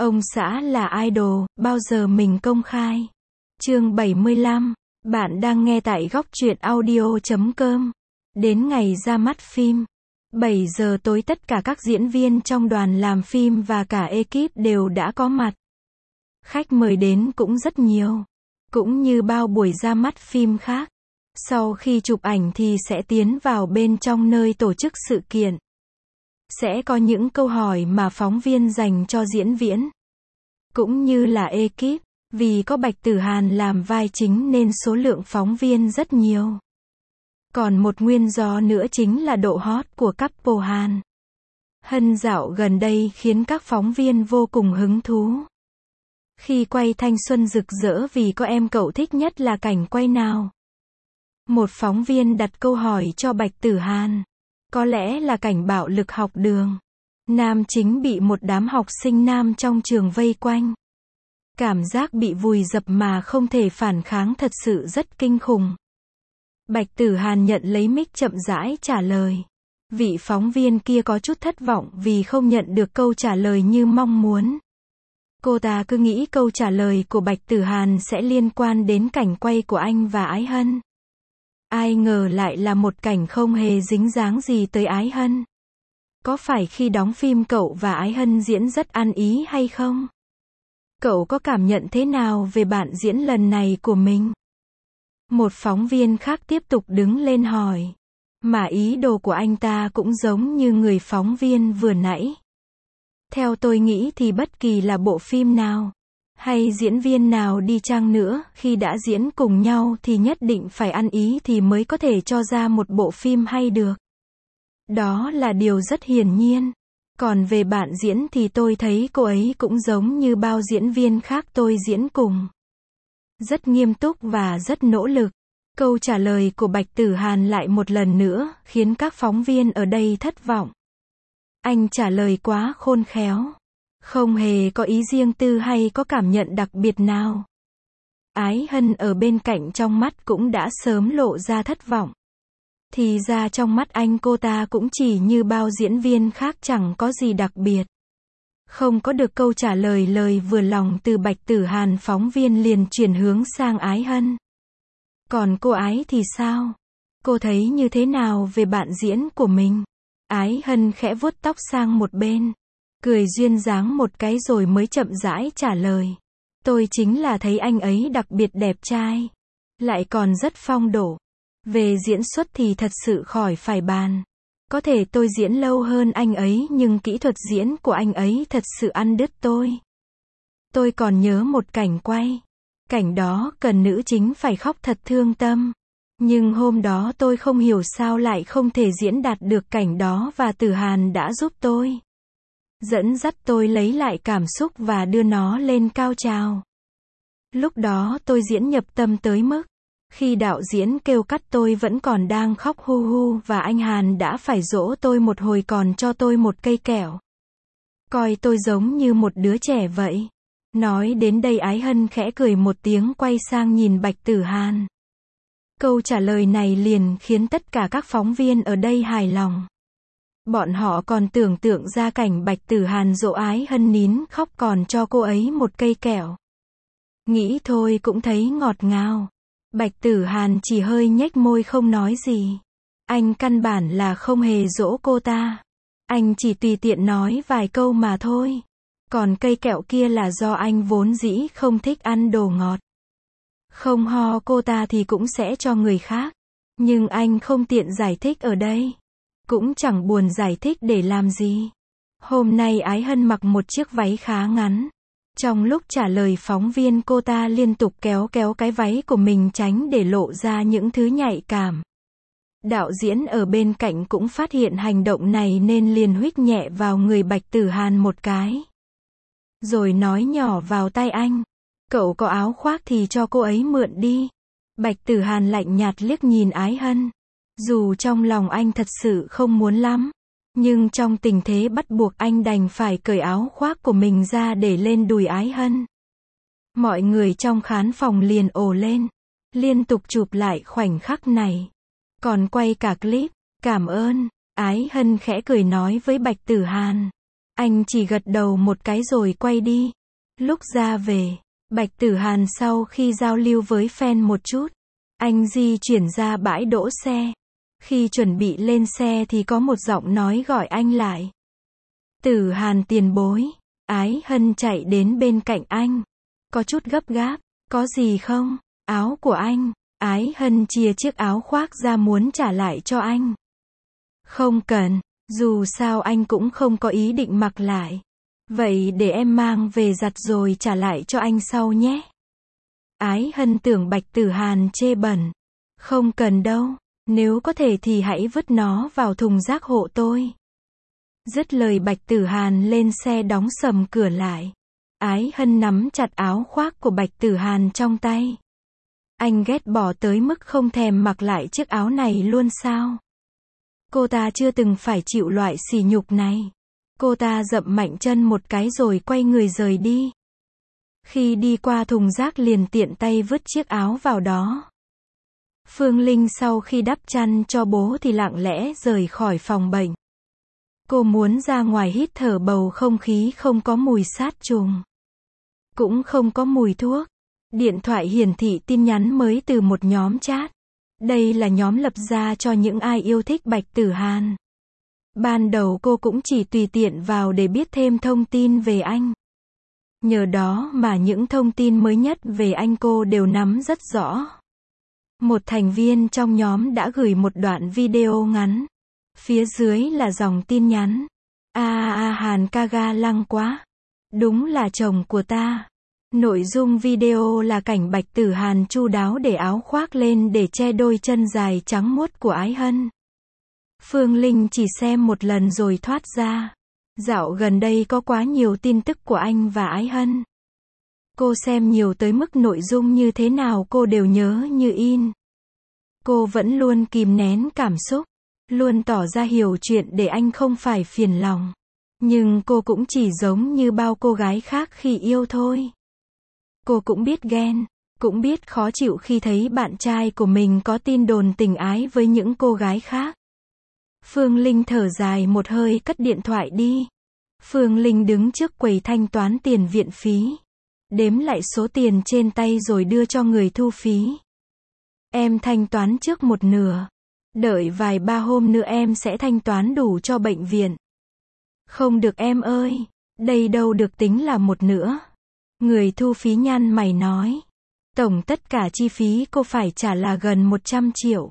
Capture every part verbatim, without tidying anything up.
Ông xã là idol, bao giờ mình công khai. Chương bảy mươi lăm. Bạn đang nghe tại góc truyện audio chấm com. Đến ngày ra mắt phim, bảy giờ tối tất cả các diễn viên trong đoàn làm phim và cả ekip đều đã có mặt. Khách mời đến cũng rất nhiều. Cũng như bao buổi ra mắt phim khác. Sau khi chụp ảnh thì sẽ tiến vào bên trong nơi tổ chức sự kiện. Sẽ có những câu hỏi mà phóng viên dành cho diễn viên, cũng như là ekip. Vì có Bạch Tử Hàn làm vai chính nên số lượng phóng viên rất nhiều. Còn một nguyên do nữa chính là độ hot của couple Hàn Hân dạo gần đây khiến các phóng viên vô cùng hứng thú. Khi quay thanh xuân rực rỡ vì có em cậu thích nhất là cảnh quay nào? Một phóng viên đặt câu hỏi cho Bạch Tử Hàn. Có lẽ là cảnh bạo lực học đường. Nam chính bị một đám học sinh nam trong trường vây quanh. Cảm giác bị vùi dập mà không thể phản kháng thật sự rất kinh khủng. Bạch Tử Hàn nhận lấy mic chậm rãi trả lời. Vị phóng viên kia có chút thất vọng vì không nhận được câu trả lời như mong muốn. Cô ta cứ nghĩ câu trả lời của Bạch Tử Hàn sẽ liên quan đến cảnh quay của anh và Ái Hân. Ai ngờ lại là một cảnh không hề dính dáng gì tới Ái Hân. Có phải khi đóng phim cậu và Ái Hân diễn rất ăn ý hay không? Cậu có cảm nhận thế nào về bạn diễn lần này của mình? Một phóng viên khác tiếp tục đứng lên hỏi. Mà ý đồ của anh ta cũng giống như người phóng viên vừa nãy. Theo tôi nghĩ thì bất kỳ là bộ phim nào, hay diễn viên nào đi chăng nữa, khi đã diễn cùng nhau thì nhất định phải ăn ý thì mới có thể cho ra một bộ phim hay được. Đó là điều rất hiển nhiên. Còn về bạn diễn thì tôi thấy cô ấy cũng giống như bao diễn viên khác tôi diễn cùng. Rất nghiêm túc và rất nỗ lực. Câu trả lời của Bạch Tử Hàn lại một lần nữa khiến các phóng viên ở đây thất vọng. Anh trả lời quá khôn khéo. Không hề có ý riêng tư hay có cảm nhận đặc biệt nào. Ái Hân ở bên cạnh trong mắt cũng đã sớm lộ ra thất vọng. Thì ra trong mắt anh cô ta cũng chỉ như bao diễn viên khác, chẳng có gì đặc biệt. Không có được câu trả lời lời vừa lòng từ Bạch Tử Hàn, phóng viên liền chuyển hướng sang Ái Hân. Còn cô Ái thì sao? Cô thấy như thế nào về bạn diễn của mình? Ái Hân khẽ vuốt tóc sang một bên, cười duyên dáng một cái rồi mới chậm rãi trả lời. Tôi chính là thấy anh ấy đặc biệt đẹp trai. Lại còn rất phong độ. Về diễn xuất thì thật sự khỏi phải bàn. Có thể tôi diễn lâu hơn anh ấy nhưng kỹ thuật diễn của anh ấy thật sự ăn đứt tôi. Tôi còn nhớ một cảnh quay. Cảnh đó cần nữ chính phải khóc thật thương tâm. Nhưng hôm đó tôi không hiểu sao lại không thể diễn đạt được cảnh đó và Tử Hàn đã giúp tôi. Dẫn dắt tôi lấy lại cảm xúc và đưa nó lên cao trào. Lúc đó tôi diễn nhập tâm tới mức khi đạo diễn kêu cắt tôi vẫn còn đang khóc hu hu và anh Hàn đã phải dỗ tôi một hồi còn cho tôi một cây kẹo. Coi tôi giống như một đứa trẻ vậy. Nói đến đây Ái Hân khẽ cười một tiếng quay sang nhìn Bạch Tử Hàn. Câu trả lời này liền khiến tất cả các phóng viên ở đây hài lòng. Bọn họ còn tưởng tượng ra cảnh Bạch Tử Hàn dỗ Ái Hân nín khóc còn cho cô ấy một cây kẹo. Nghĩ thôi cũng thấy ngọt ngào. Bạch Tử Hàn chỉ hơi nhếch môi không nói gì. Anh căn bản là không hề dỗ cô ta. Anh chỉ tùy tiện nói vài câu mà thôi. Còn cây kẹo kia là do anh vốn dĩ không thích ăn đồ ngọt. Không ho cô ta thì cũng sẽ cho người khác. Nhưng anh không tiện giải thích ở đây. Cũng chẳng buồn giải thích để làm gì. Hôm nay Ái Hân mặc một chiếc váy khá ngắn. Trong lúc trả lời phóng viên cô ta liên tục kéo kéo cái váy của mình tránh để lộ ra những thứ nhạy cảm. Đạo diễn ở bên cạnh cũng phát hiện hành động này nên liền huých nhẹ vào người Bạch Tử Hàn một cái. Rồi nói nhỏ vào tai anh. Cậu có áo khoác thì cho cô ấy mượn đi. Bạch Tử Hàn lạnh nhạt liếc nhìn Ái Hân. Dù trong lòng anh thật sự không muốn lắm. Nhưng trong tình thế bắt buộc anh đành phải cởi áo khoác của mình ra để lên đùi Ái Hân. Mọi người trong khán phòng liền ồ lên. Liên tục chụp lại khoảnh khắc này. Còn quay cả clip. Cảm ơn. Ái Hân khẽ cười nói với Bạch Tử Hàn. Anh chỉ gật đầu một cái rồi quay đi. Lúc ra về, Bạch Tử Hàn sau khi giao lưu với fan một chút, anh di chuyển ra bãi đỗ xe. Khi chuẩn bị lên xe thì có một giọng nói gọi anh lại. Tử Hàn tiền bối. Ái Hân chạy đến bên cạnh anh. Có chút gấp gáp. Có gì không? Áo của anh. Ái Hân chia chiếc áo khoác ra muốn trả lại cho anh. Không cần. Dù sao anh cũng không có ý định mặc lại. Vậy để em mang về giặt rồi trả lại cho anh sau nhé. Ái Hân tưởng Bạch Tử Hàn chê bẩn. Không cần đâu. Nếu có thể thì hãy vứt nó vào thùng rác hộ tôi. Dứt lời Bạch Tử Hàn lên xe đóng sầm cửa lại. Ái Hân nắm chặt áo khoác của Bạch Tử Hàn trong tay. Anh ghét bỏ tới mức không thèm mặc lại chiếc áo này luôn sao? Cô ta chưa từng phải chịu loại sỉ nhục này. Cô ta dậm mạnh chân một cái rồi quay người rời đi. Khi đi qua thùng rác liền tiện tay vứt chiếc áo vào đó. Phương Linh sau khi đắp chăn cho bố thì lặng lẽ rời khỏi phòng bệnh. Cô muốn ra ngoài hít thở bầu không khí không có mùi sát trùng. Cũng không có mùi thuốc. Điện thoại hiển thị tin nhắn mới từ một nhóm chat. Đây là nhóm lập ra cho những ai yêu thích Bạch Tử Hàn. Ban đầu cô cũng chỉ tùy tiện vào để biết thêm thông tin về anh. Nhờ đó mà những thông tin mới nhất về anh cô đều nắm rất rõ. Một thành viên trong nhóm đã gửi một đoạn video ngắn. Phía dưới là dòng tin nhắn. A a a Hàn ca ga lăng quá. Đúng là chồng của ta. Nội dung video là cảnh Bạch Tử Hàn chu đáo để áo khoác lên để che đôi chân dài trắng muốt của Ái Hân. Phương Linh chỉ xem một lần rồi thoát ra. Dạo gần đây có quá nhiều tin tức của anh và Ái Hân. Cô xem nhiều tới mức nội dung như thế nào cô đều nhớ như in. Cô vẫn luôn kìm nén cảm xúc, luôn tỏ ra hiểu chuyện để anh không phải phiền lòng. Nhưng cô cũng chỉ giống như bao cô gái khác khi yêu thôi. Cô cũng biết ghen, cũng biết khó chịu khi thấy bạn trai của mình có tin đồn tình ái với những cô gái khác. Phương Linh thở dài một hơi cất điện thoại đi. Phương Linh đứng trước quầy thanh toán tiền viện phí. Đếm lại số tiền trên tay rồi đưa cho người thu phí. Em thanh toán trước một nửa. Đợi vài ba hôm nữa em sẽ thanh toán đủ cho bệnh viện. Không được em ơi. Đây đâu được tính là một nửa. Người thu phí nhăn mày nói. Tổng tất cả chi phí cô phải trả là gần một trăm triệu.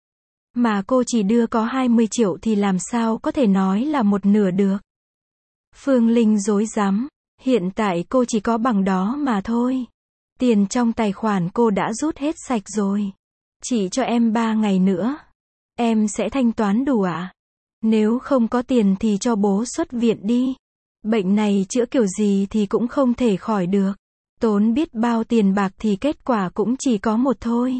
Mà cô chỉ đưa có hai mươi triệu thì làm sao có thể nói là một nửa được. Phương Linh rối rắm. Hiện tại cô chỉ có bằng đó mà thôi. Tiền trong tài khoản cô đã rút hết sạch rồi. Chỉ cho em ba ngày nữa. Em sẽ thanh toán đủ ạ. À? Nếu không có tiền thì cho bố xuất viện đi. Bệnh này chữa kiểu gì thì cũng không thể khỏi được. Tốn biết bao tiền bạc thì kết quả cũng chỉ có một thôi.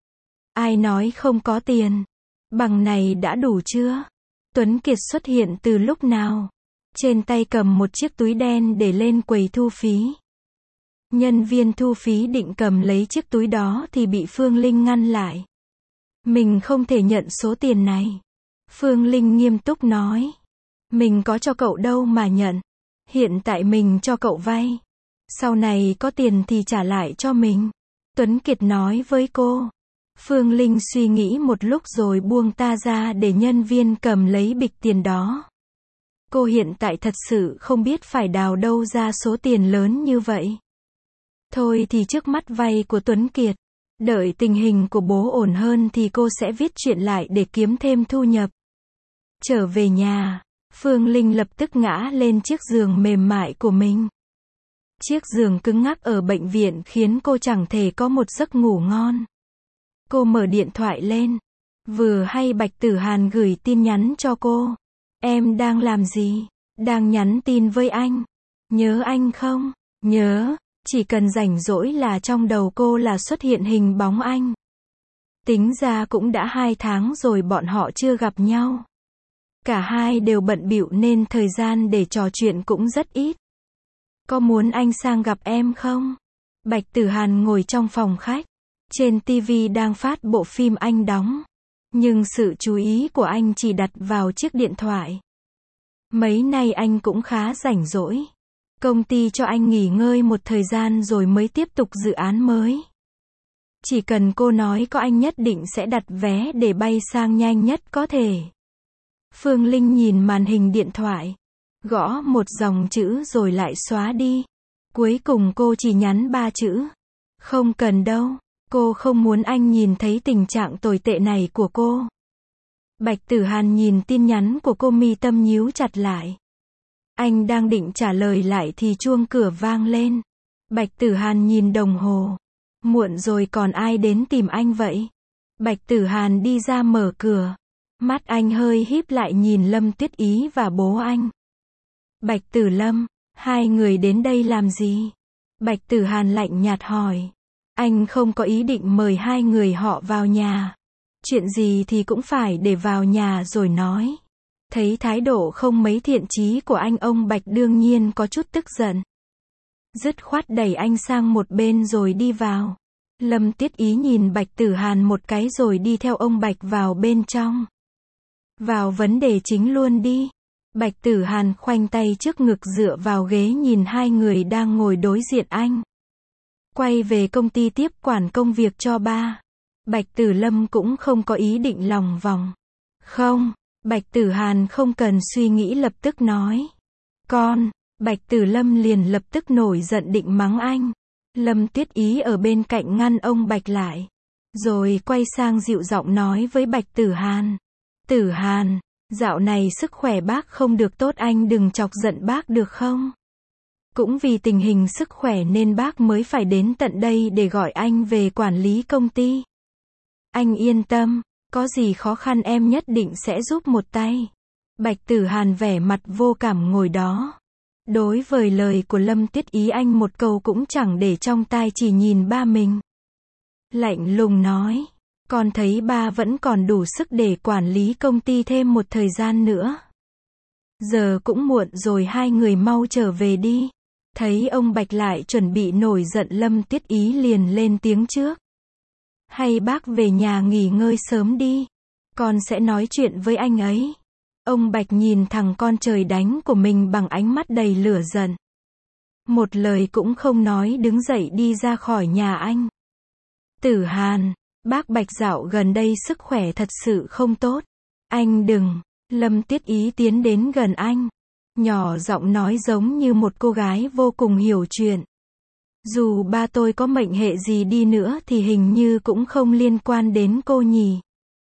Ai nói không có tiền? Bằng này đã đủ chưa? Tuấn Kiệt xuất hiện từ lúc nào? Trên tay cầm một chiếc túi đen để lên quầy thu phí. Nhân viên thu phí định cầm lấy chiếc túi đó thì bị Phương Linh ngăn lại. Mình không thể nhận số tiền này. Phương Linh nghiêm túc nói. Mình có cho cậu đâu mà nhận. Hiện tại mình cho cậu vay. Sau này có tiền thì trả lại cho mình. Tuấn Kiệt nói với cô. Phương Linh suy nghĩ một lúc rồi buông ta ra để nhân viên cầm lấy bịch tiền đó. Cô hiện tại thật sự không biết phải đào đâu ra số tiền lớn như vậy. Thôi thì trước mắt vay của Tuấn Kiệt. Đợi tình hình của bố ổn hơn thì cô sẽ viết chuyện lại để kiếm thêm thu nhập. Trở về nhà, Phương Linh lập tức ngã lên chiếc giường mềm mại của mình. Chiếc giường cứng ngắc ở bệnh viện khiến cô chẳng thể có một giấc ngủ ngon. Cô mở điện thoại lên. Vừa hay Bạch Tử Hàn gửi tin nhắn cho cô. Em đang làm gì? Đang nhắn tin với anh. Nhớ anh không? Nhớ. Chỉ cần rảnh rỗi là trong đầu cô là xuất hiện hình bóng anh. Tính ra cũng đã hai tháng rồi bọn họ chưa gặp nhau. Cả hai đều bận bịu nên thời gian để trò chuyện cũng rất ít. Có muốn anh sang gặp em không? Bạch Tử Hàn ngồi trong phòng khách. Trên ti vi đang phát bộ phim anh đóng. Nhưng sự chú ý của anh chỉ đặt vào chiếc điện thoại. Mấy nay anh cũng khá rảnh rỗi. Công ty cho anh nghỉ ngơi một thời gian rồi mới tiếp tục dự án mới. Chỉ cần cô nói có anh nhất định sẽ đặt vé để bay sang nhanh nhất có thể. Phương Linh nhìn màn hình điện thoại, gõ một dòng chữ rồi lại xóa đi. Cuối cùng cô chỉ nhắn ba chữ. Không cần đâu, cô không muốn anh nhìn thấy tình trạng tồi tệ này của cô. Bạch Tử Hàn nhìn tin nhắn của cô, mi tâm nhíu chặt lại. Anh đang định trả lời lại thì chuông cửa vang lên. Bạch Tử Hàn nhìn đồng hồ. Muộn rồi, còn ai đến tìm anh vậy? Bạch Tử Hàn đi ra mở cửa. Mắt anh hơi híp lại nhìn Lâm Tuyết Ý và bố anh. Bạch Tử Lâm, hai người đến đây làm gì? Bạch Tử Hàn lạnh nhạt hỏi. Anh không có ý định mời hai người họ vào nhà. Chuyện gì thì cũng phải để vào nhà rồi nói. Thấy thái độ không mấy thiện chí của anh, ông Bạch đương nhiên có chút tức giận. Dứt khoát đẩy anh sang một bên rồi đi vào. Lâm Tuyết Ý nhìn Bạch Tử Hàn một cái rồi đi theo ông Bạch vào bên trong. Vào vấn đề chính luôn đi. Bạch Tử Hàn khoanh tay trước ngực dựa vào ghế nhìn hai người đang ngồi đối diện anh. Quay về công ty tiếp quản công việc cho ba. Bạch Tử Lâm cũng không có ý định lòng vòng. Không, Bạch Tử Hàn không cần suy nghĩ lập tức nói. Con, Bạch Tử Lâm liền lập tức nổi giận định mắng anh. Lâm Tuyết Ý ở bên cạnh ngăn ông Bạch lại. Rồi quay sang dịu giọng nói với Bạch Tử Hàn. Tử Hàn, dạo này sức khỏe bác không được tốt, anh đừng chọc giận bác được không? Cũng vì tình hình sức khỏe nên bác mới phải đến tận đây để gọi anh về quản lý công ty. Anh yên tâm, có gì khó khăn em nhất định sẽ giúp một tay. Bạch Tử Hàn vẻ mặt vô cảm ngồi đó. Đối với lời của Lâm Tuyết Ý anh một câu cũng chẳng để trong tai, chỉ nhìn ba mình. Lạnh lùng nói. Con thấy ba vẫn còn đủ sức để quản lý công ty thêm một thời gian nữa. Giờ cũng muộn rồi, hai người mau trở về đi. Thấy ông Bạch lại chuẩn bị nổi giận, Lâm Tuyết Ý liền lên tiếng trước. Hay bác về nhà nghỉ ngơi sớm đi. Con sẽ nói chuyện với anh ấy. Ông Bạch nhìn thằng con trời đánh của mình bằng ánh mắt đầy lửa giận. Một lời cũng không nói đứng dậy đi ra khỏi nhà anh. Tử Hàn, bác Bạch dạo gần đây sức khỏe thật sự không tốt. Anh đừng. Lâm Tuyết Ý tiến đến gần anh. Nhỏ giọng nói giống như một cô gái vô cùng hiểu chuyện. Dù ba tôi có mệnh hệ gì đi nữa thì hình như cũng không liên quan đến cô nhỉ.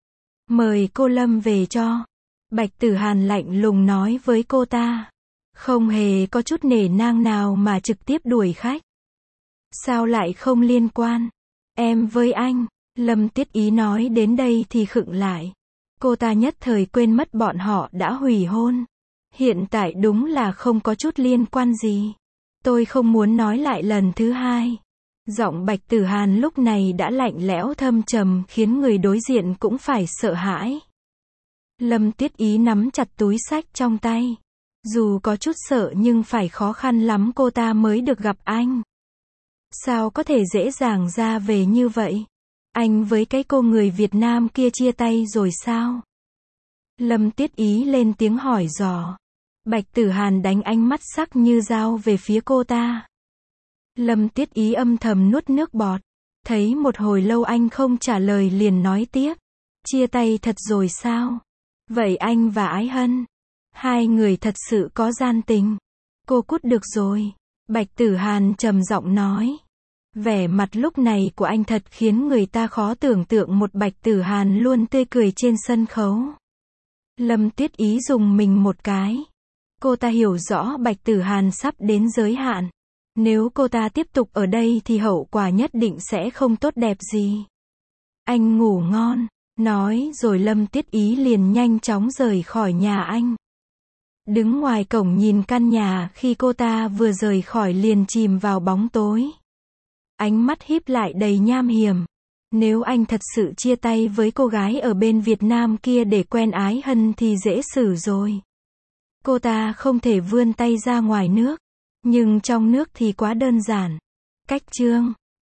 Mời cô Lâm về cho. Bạch Tử Hàn lạnh lùng nói với cô ta. Không hề có chút nể nang nào mà trực tiếp đuổi khách. Sao lại không liên quan? Em với anh. Lâm Tuyết Ý nói đến đây thì khựng lại. Cô ta nhất thời quên mất bọn họ đã hủy hôn. Hiện tại đúng là không có chút liên quan gì. Tôi không muốn nói lại lần thứ hai. Giọng Bạch Tử Hàn lúc này đã lạnh lẽo thâm trầm khiến người đối diện cũng phải sợ hãi. Lâm Tuyết Ý nắm chặt túi xách trong tay. Dù có chút sợ nhưng phải khó khăn lắm cô ta mới được gặp anh. Sao có thể dễ dàng ra về như vậy? Anh với cái cô người Việt Nam kia chia tay rồi sao? Lâm Tuyết Ý lên tiếng hỏi dò. Bạch Tử Hàn đánh ánh mắt sắc như dao về phía cô ta. Lâm Tuyết Ý âm thầm nuốt nước bọt. Thấy một hồi lâu anh không trả lời liền nói tiếp. Chia tay thật rồi sao? Vậy anh và Ái Hân, hai người thật sự có gian tình. Cô cút được rồi. Bạch Tử Hàn trầm giọng nói. Vẻ mặt lúc này của anh thật khiến người ta khó tưởng tượng một Bạch Tử Hàn luôn tươi cười trên sân khấu. Lâm Tuyết Ý dùng mình một cái. Cô ta hiểu rõ Bạch Tử Hàn sắp đến giới hạn. Nếu cô ta tiếp tục ở đây thì hậu quả nhất định sẽ không tốt đẹp gì. Anh ngủ ngon. Nói rồi Lâm Tuyết Ý liền nhanh chóng rời khỏi nhà anh. Đứng ngoài cổng nhìn căn nhà, khi cô ta vừa rời khỏi liền chìm vào bóng tối. Ánh mắt híp lại đầy nham hiểm. Nếu anh thật sự chia tay với cô gái ở bên Việt Nam kia để quen Ái Hân thì dễ xử rồi. Cô ta không thể vươn tay ra ngoài nước. Nhưng trong nước thì quá đơn giản. Cách chương